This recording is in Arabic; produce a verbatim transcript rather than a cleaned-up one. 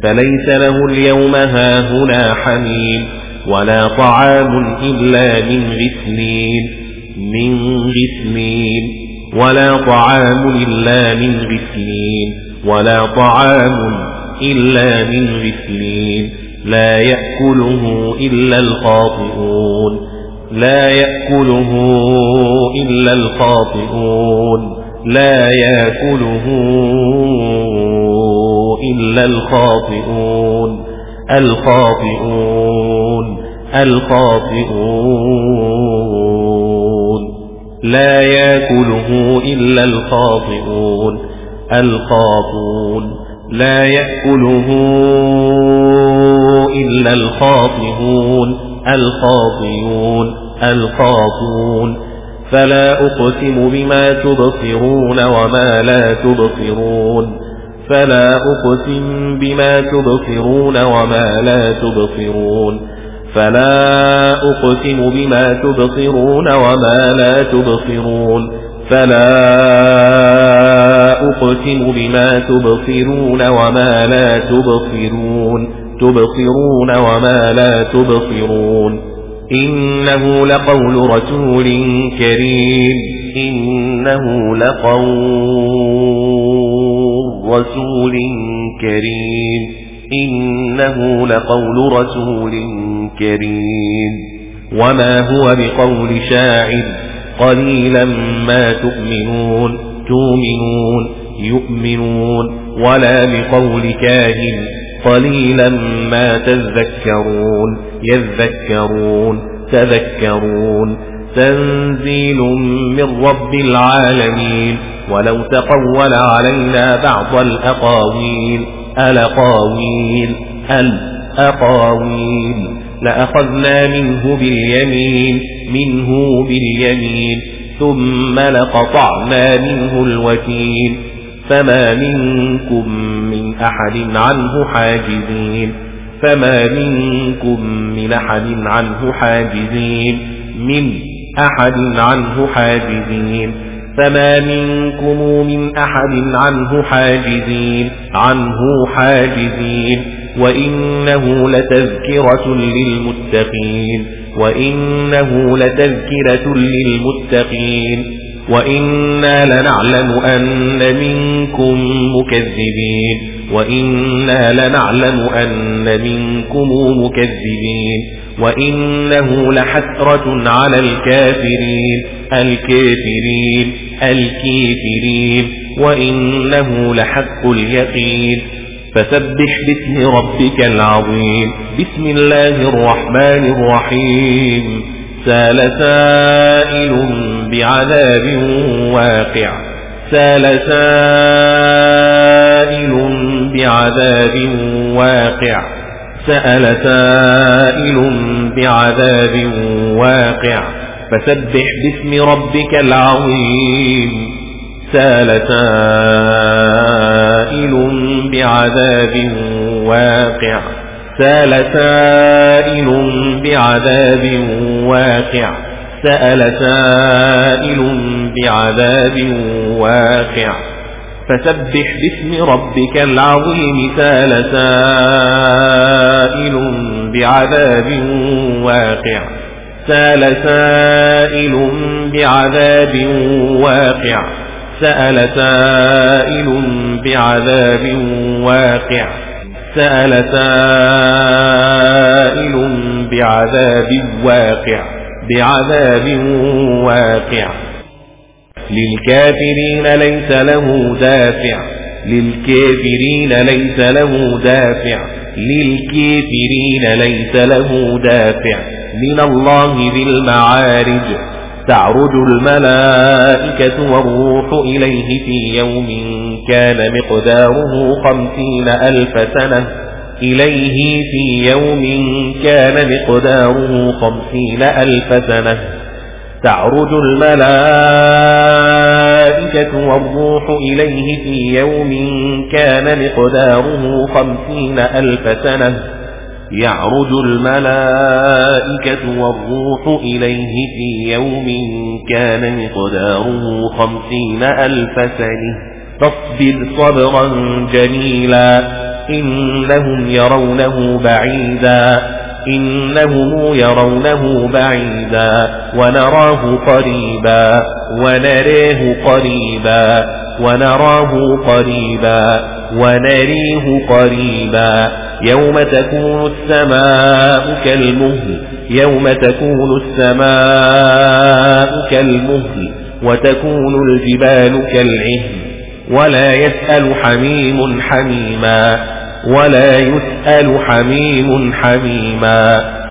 فليس له اليوم هاهنا حميم ولا طعام إلا من غسلين من غسلين ولا طعام إلا من غسلين ولا طعام إلا من غسلين لا يأكله إلا الخاطئون لا يأكله إلا الخاطئون لا يأكله إلا الخاطئون الخاطئون الخاطئون لا يأكله إلا الخاطئون الخاطئون لا يأكله إلا الخاطئون الخاطئون الخاطئون فلا أقسم بما تبصرون وما لا تبصرون فلا أقسم بما تبصرون وما لا تبصرون فلا أقسم بما تبصرون وما لا تبصرون فلا أقسم بما تبصرون وما لا تبصرون تبصرون وما لا تبصرون إنه لقول رسول كريم إنه لقول رسول كريم إنه لقول رسول كريم وما هو بقول شاعر قليلا ما تؤمنون تؤمنون يؤمنون ولا بقول كاهن قليلا ما تذكرون يذكرون تذكرون تنزيل من رب العالمين ولو تقول علينا بعض الأقاويل الأقاويل الأقاويل لأخذنا منه باليمين منه باليمين ثم لقطعنا منه الوتين فما منكم من أحد عنه حاجزين فما منكم من أحد عنه حاجزين من أحد عنه حاجزين فما منكم من أحد عنه حاجزين عنه حاجزين وإنه لتذكرة للمتقين وإنه لتذكرة للمتقين وإنا لنعلم أن منكم مكذبين وإنا لنعلم أن منكم مكذبين وإنه لحسرة على الكافرين الكافرين الكافرين وإنه لحق اليقين فسبح باسم ربك العظيم بسم الله الرحمن الرحيم سال سائل بعذاب واقع سال سائل بعذاب واقع سأل سائل بعذاب واقع فسبح باسم ربك العظيم سال سائل بعذاب واقع سال سائل بعذاب واقع سأل سائل بعذاب واقع فسبح باسم ربك العظيم سال سائل بعذاب واقع سال سائل بعذاب واقع سأل سائل بعذاب واقع سأل سائل بعذاب واقع بعذاب واقع للكافرين ليس له دافع للكافرين ليس له دافع للكافرين ليس له دافع من الله ذي المعارج تعرج الملائكة والروح إليه في يوم كان مقداره خمسين ألف سنة إليه في يوم كان مقداره خمسين ألف سنة تعرج الملائكة والروح إليه في يوم كان مقداره خمسين ألف سنة يعرج الملائكة والروح إليه في يوم كان مقداره خمسين ألف سنة تصبر صبرا جميلا إنهم يرونه بعيدا إنهم يرونه بعيدا ونراه قريبا ونريه قريبا ونراه قريبا ونريه قريبا يوم تكون السماء كالمهل يوم تكون السماء كالمهل وتكون الجبال كالعهن ولا يسأل حميم حميما ولا يسأل حميم حميما